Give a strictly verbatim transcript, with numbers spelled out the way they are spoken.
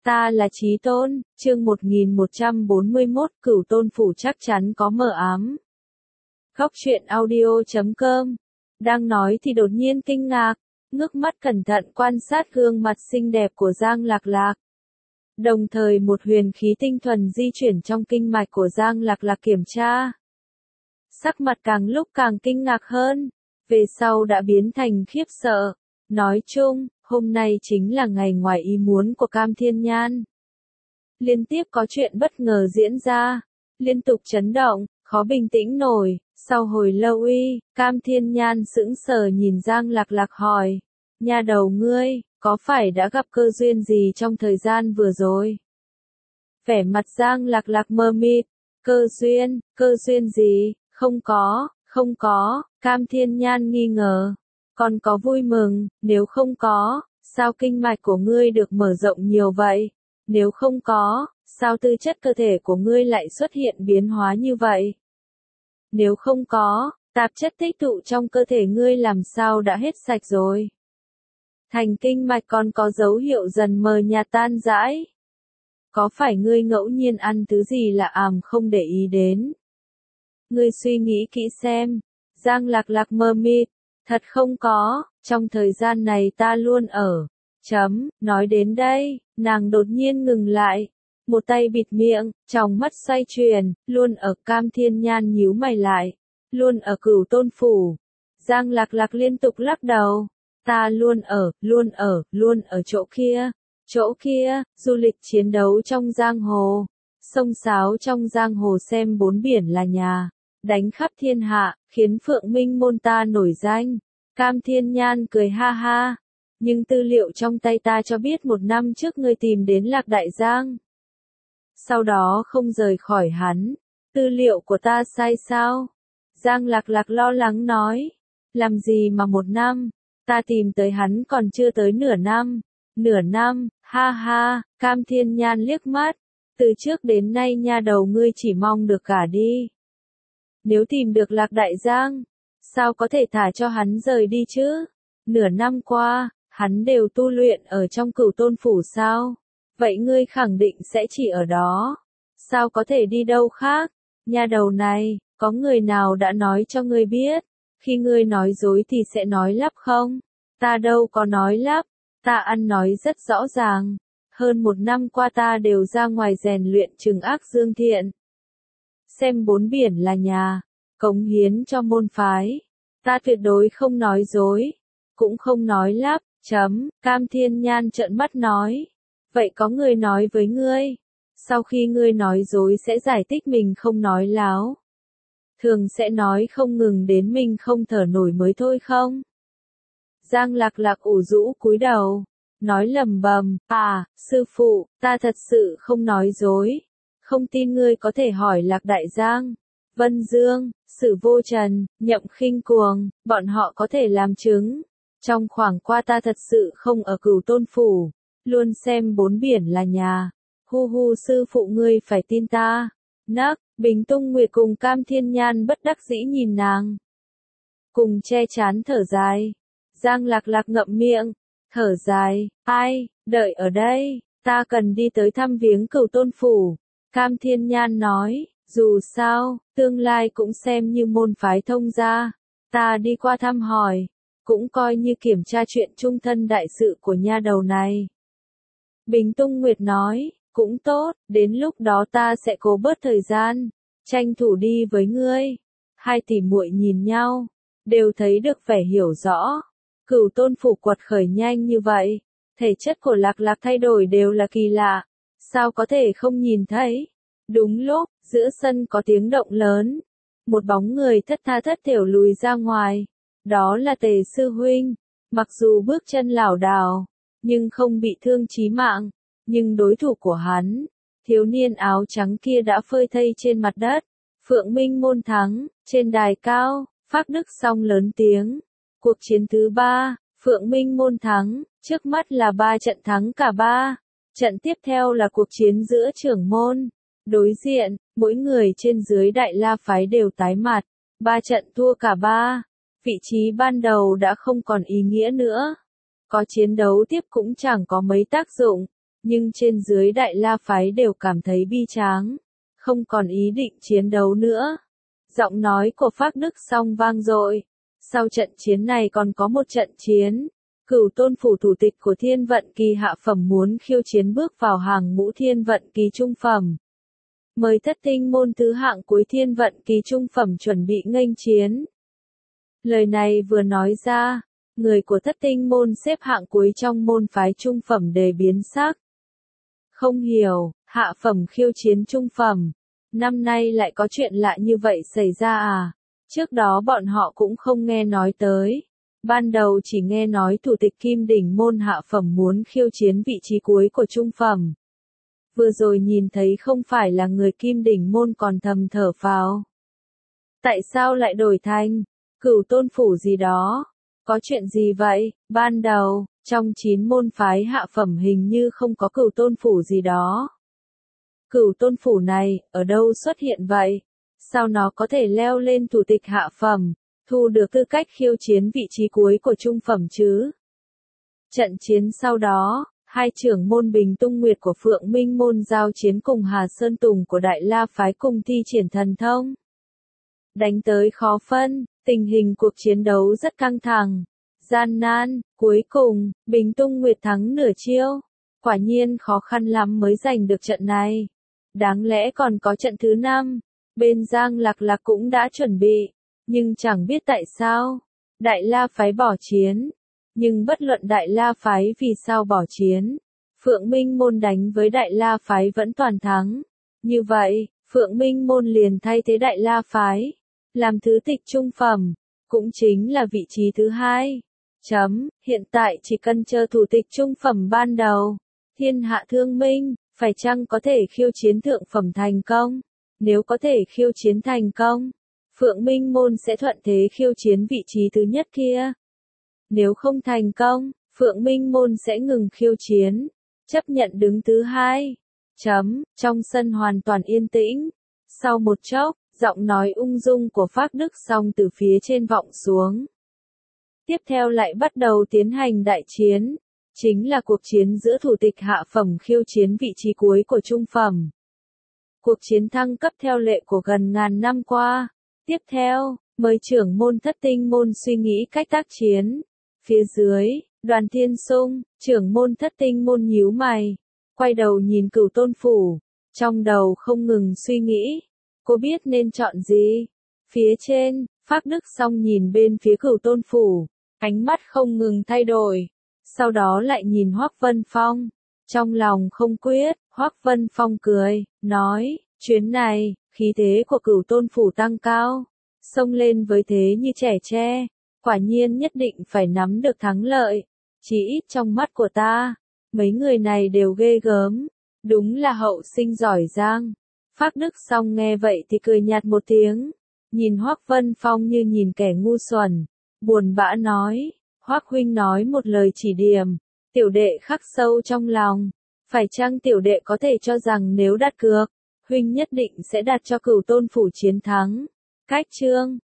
Ta là Chí Tôn, chương một nghìn một trăm bốn mươi mốt, Cửu Tôn Phủ chắc chắn có mờ ám. Góc truyện audio chấm com. Đang nói thì đột nhiên kinh ngạc, ngước mắt cẩn thận quan sát gương mặt xinh đẹp của Giang Lạc Lạc. Đồng thời một huyền khí tinh thuần di chuyển trong kinh mạch của Giang Lạc Lạc kiểm tra. Sắc mặt càng lúc càng kinh ngạc hơn, về sau đã biến thành khiếp sợ. Nói chung, hôm nay chính là ngày ngoài ý muốn của Cam Thiên Nhan. Liên tiếp có chuyện bất ngờ diễn ra, liên tục chấn động, khó bình tĩnh nổi. Sau hồi lâu uy, Cam Thiên Nhan sững sờ nhìn Giang Lạc Lạc hỏi, nha đầu ngươi, có phải đã gặp cơ duyên gì trong thời gian vừa rồi? Vẻ mặt Giang Lạc Lạc mờ mịt, cơ duyên, cơ duyên gì, không có, không có, Cam Thiên Nhan nghi ngờ. Còn có vui mừng, nếu không có, sao kinh mạch của ngươi được mở rộng nhiều vậy? Nếu không có, sao tư chất cơ thể của ngươi lại xuất hiện biến hóa như vậy? Nếu không có, tạp chất tích tụ trong cơ thể ngươi làm sao đã hết sạch rồi? Thành kinh mạch còn có dấu hiệu dần mờ nhạt tan rãi. Có phải ngươi ngẫu nhiên ăn thứ gì lạ àm không để ý đến? Ngươi suy nghĩ kỹ xem. Giang Lạc Lạc mờ mịt. Thật không có, trong thời gian này ta luôn ở. Chấm, nói đến đây, nàng đột nhiên ngừng lại. Một tay bịt miệng, trong mắt xoay chuyển, luôn ở. Cam Thiên Nhan nhíu mày lại. Luôn ở Cửu Tôn Phủ. Giang Lạc Lạc liên tục lắc đầu. Ta luôn ở, luôn ở, luôn ở chỗ kia. Chỗ kia, du lịch chiến đấu trong giang hồ. Sông sáo trong giang hồ xem bốn biển là nhà. Đánh khắp thiên hạ, khiến Phượng Minh môn ta nổi danh. Cam Thiên Nhan cười ha ha. Nhưng tư liệu trong tay ta cho biết một năm trước ngươi tìm đến Lạc Đại Giang. Sau đó không rời khỏi hắn. Tư liệu của ta sai sao? Giang Lạc Lạc lo lắng nói. Làm gì mà một năm? Ta tìm tới hắn còn chưa tới nửa năm. Nửa năm, ha ha, Cam Thiên Nhan liếc mắt. Từ trước đến nay nha đầu ngươi chỉ mong được gả đi. Nếu tìm được Lạc Đại Giang, sao có thể thả cho hắn rời đi chứ? Nửa năm qua, hắn đều tu luyện ở trong Cửu Tôn Phủ sao? Vậy ngươi khẳng định sẽ chỉ ở đó. Sao có thể đi đâu khác? Nha đầu này, có người nào đã nói cho ngươi biết? Khi ngươi nói dối thì sẽ nói lắp không? Ta đâu có nói lắp, ta ăn nói rất rõ ràng. Hơn một năm qua ta đều ra ngoài rèn luyện trừng ác dương thiện. Xem bốn biển là nhà, cống hiến cho môn phái. Ta tuyệt đối không nói dối, cũng không nói lắp, chấm. Cam Thiên Nhan trợn mắt nói. Vậy có người nói với ngươi, sau khi ngươi nói dối sẽ giải thích mình không nói láo. Thường sẽ nói không ngừng đến mình không thở nổi mới thôi không? Giang Lạc Lạc ủ rũ cúi đầu, nói lầm bầm, à, sư phụ, ta thật sự không nói dối. Không tin ngươi có thể hỏi Lạc Đại Giang, Vân Dương, Sử Vô Trần, Nhậm Khinh Cuồng, bọn họ có thể làm chứng. Trong khoảng qua ta thật sự không ở Cửu Tôn Phủ, luôn xem bốn biển là nhà. Hu hu, sư phụ ngươi phải tin ta. Nắc, Bình Tung Nguyệt cùng Cam Thiên Nhan bất đắc dĩ nhìn nàng. Cùng che chán thở dài. Giang Lạc Lạc ngậm miệng, thở dài, ai, đợi ở đây, ta cần đi tới thăm viếng Cửu Tôn Phủ. Cam Thiên Nhan nói, dù sao, tương lai cũng xem như môn phái thông gia. Ta đi qua thăm hỏi, cũng coi như kiểm tra chuyện chung thân đại sự của nha đầu này. Bình Tung Nguyệt nói, cũng tốt, đến lúc đó ta sẽ cố bớt thời gian, tranh thủ đi với ngươi. Hai tỷ muội nhìn nhau, đều thấy được vẻ hiểu rõ. Cửu Tôn Phủ quật khởi nhanh như vậy, thể chất của Lạc Lạc thay đổi đều là kỳ lạ. Sao có thể không nhìn thấy? Đúng lúc, giữa sân có tiếng động lớn. Một bóng người thất tha thất thểu lùi ra ngoài. Đó là Tề Sư Huynh. Mặc dù bước chân lảo đảo, nhưng không bị thương chí mạng. Nhưng đối thủ của hắn, thiếu niên áo trắng kia đã phơi thây trên mặt đất. Phượng Minh môn thắng, trên đài cao, Phác Đức Song lớn tiếng. Cuộc chiến thứ ba, Phượng Minh môn thắng, trước mắt là ba trận thắng cả ba. Trận tiếp theo là cuộc chiến giữa trưởng môn. Đối diện, mỗi người trên dưới Đại La phái đều tái mặt. Ba trận thua cả ba. Vị trí ban đầu đã không còn ý nghĩa nữa. Có chiến đấu tiếp cũng chẳng có mấy tác dụng. Nhưng trên dưới Đại La phái đều cảm thấy bi tráng, không còn ý định chiến đấu nữa. Giọng nói của Phác Đức Song vang dội. Sau trận chiến này còn có một trận chiến. Cửu Tôn phủ thủ tịch của Thiên Vận Kỳ hạ phẩm muốn khiêu chiến bước vào hàng ngũ Thiên Vận Kỳ trung phẩm. Mời thất tinh môn thứ hạng cuối Thiên Vận Kỳ trung phẩm chuẩn bị nghênh chiến. Lời này vừa nói ra, người của thất tinh môn xếp hạng cuối trong môn phái trung phẩm đề biến sắc. Không hiểu, hạ phẩm khiêu chiến trung phẩm. Năm nay lại có chuyện lạ như vậy xảy ra à? Trước đó bọn họ cũng không nghe nói tới. Ban đầu chỉ nghe nói thủ tịch Kim Đỉnh môn hạ phẩm muốn khiêu chiến vị trí cuối của trung phẩm. Vừa rồi nhìn thấy không phải là người Kim Đỉnh môn còn thầm thở phào. Tại sao lại đổi thành Cửu Tôn phủ gì đó? Có chuyện gì vậy? Ban đầu, trong chín môn phái hạ phẩm hình như không có Cửu Tôn phủ gì đó. Cửu Tôn phủ này, ở đâu xuất hiện vậy? Sao nó có thể leo lên thủ tịch hạ phẩm, thu được tư cách khiêu chiến vị trí cuối của trung phẩm chứ? Trận chiến sau đó, hai trưởng môn Bình Tung Nguyệt của Phượng Minh môn giao chiến cùng Hà Sơn Tùng của Đại La phái cùng thi triển thần thông. Đánh tới khó phân, tình hình cuộc chiến đấu rất căng thẳng, gian nan, cuối cùng, Bình Tung Nguyệt thắng nửa chiêu. Quả nhiên khó khăn lắm mới giành được trận này. Đáng lẽ còn có trận thứ năm, bên Giang Lạc Lạc cũng đã chuẩn bị, nhưng chẳng biết tại sao, Đại La phái bỏ chiến. Nhưng bất luận Đại La phái vì sao bỏ chiến, Phượng Minh môn đánh với Đại La phái vẫn toàn thắng. Như vậy, Phượng Minh môn liền thay thế Đại La phái, làm thứ tịch trung phẩm, cũng chính là vị trí thứ hai. Chấm, hiện tại chỉ cần chờ thủ tịch trung phẩm ban đầu, thiên hạ thương minh, phải chăng có thể khiêu chiến thượng phẩm thành công? Nếu có thể khiêu chiến thành công, Phượng Minh môn sẽ thuận thế khiêu chiến vị trí thứ nhất kia. Nếu không thành công, Phượng Minh môn sẽ ngừng khiêu chiến, chấp nhận đứng thứ hai. Chấm, trong sân hoàn toàn yên tĩnh. Sau một chốc, giọng nói ung dung của Phác Đức Song từ phía trên vọng xuống. Tiếp theo lại bắt đầu tiến hành đại chiến, chính là cuộc chiến giữa thủ tịch hạ phẩm khiêu chiến vị trí cuối của trung phẩm. Cuộc chiến thăng cấp theo lệ của gần ngàn năm qua. Tiếp theo, mời trưởng môn thất tinh môn suy nghĩ cách tác chiến. Phía dưới, Đoàn Thiên Sung, trưởng môn thất tinh môn nhíu mày, quay đầu nhìn Cửu Tôn phủ, trong đầu không ngừng suy nghĩ, cô biết nên chọn gì. Phía trên, Phác Đức Song nhìn bên phía Cửu Tôn phủ, ánh mắt không ngừng thay đổi, sau đó lại nhìn Hoắc Vân Phong, trong lòng không quyết. Hoắc Vân Phong cười, nói, chuyến này, khí thế của Cửu Tôn phủ tăng cao, xông lên với thế như trẻ tre, quả nhiên nhất định phải nắm được thắng lợi. Chỉ ít trong mắt của ta, mấy người này đều ghê gớm, đúng là hậu sinh giỏi giang. Phác Đức Song nghe vậy thì cười nhạt một tiếng, nhìn Hoắc Vân Phong như nhìn kẻ ngu xuẩn, buồn bã nói, Hoắc huynh nói một lời chỉ điểm, tiểu đệ khắc sâu trong lòng, phải chăng tiểu đệ có thể cho rằng nếu đặt cược, huynh nhất định sẽ đặt cho Cửu Tôn phủ chiến thắng? Cách chương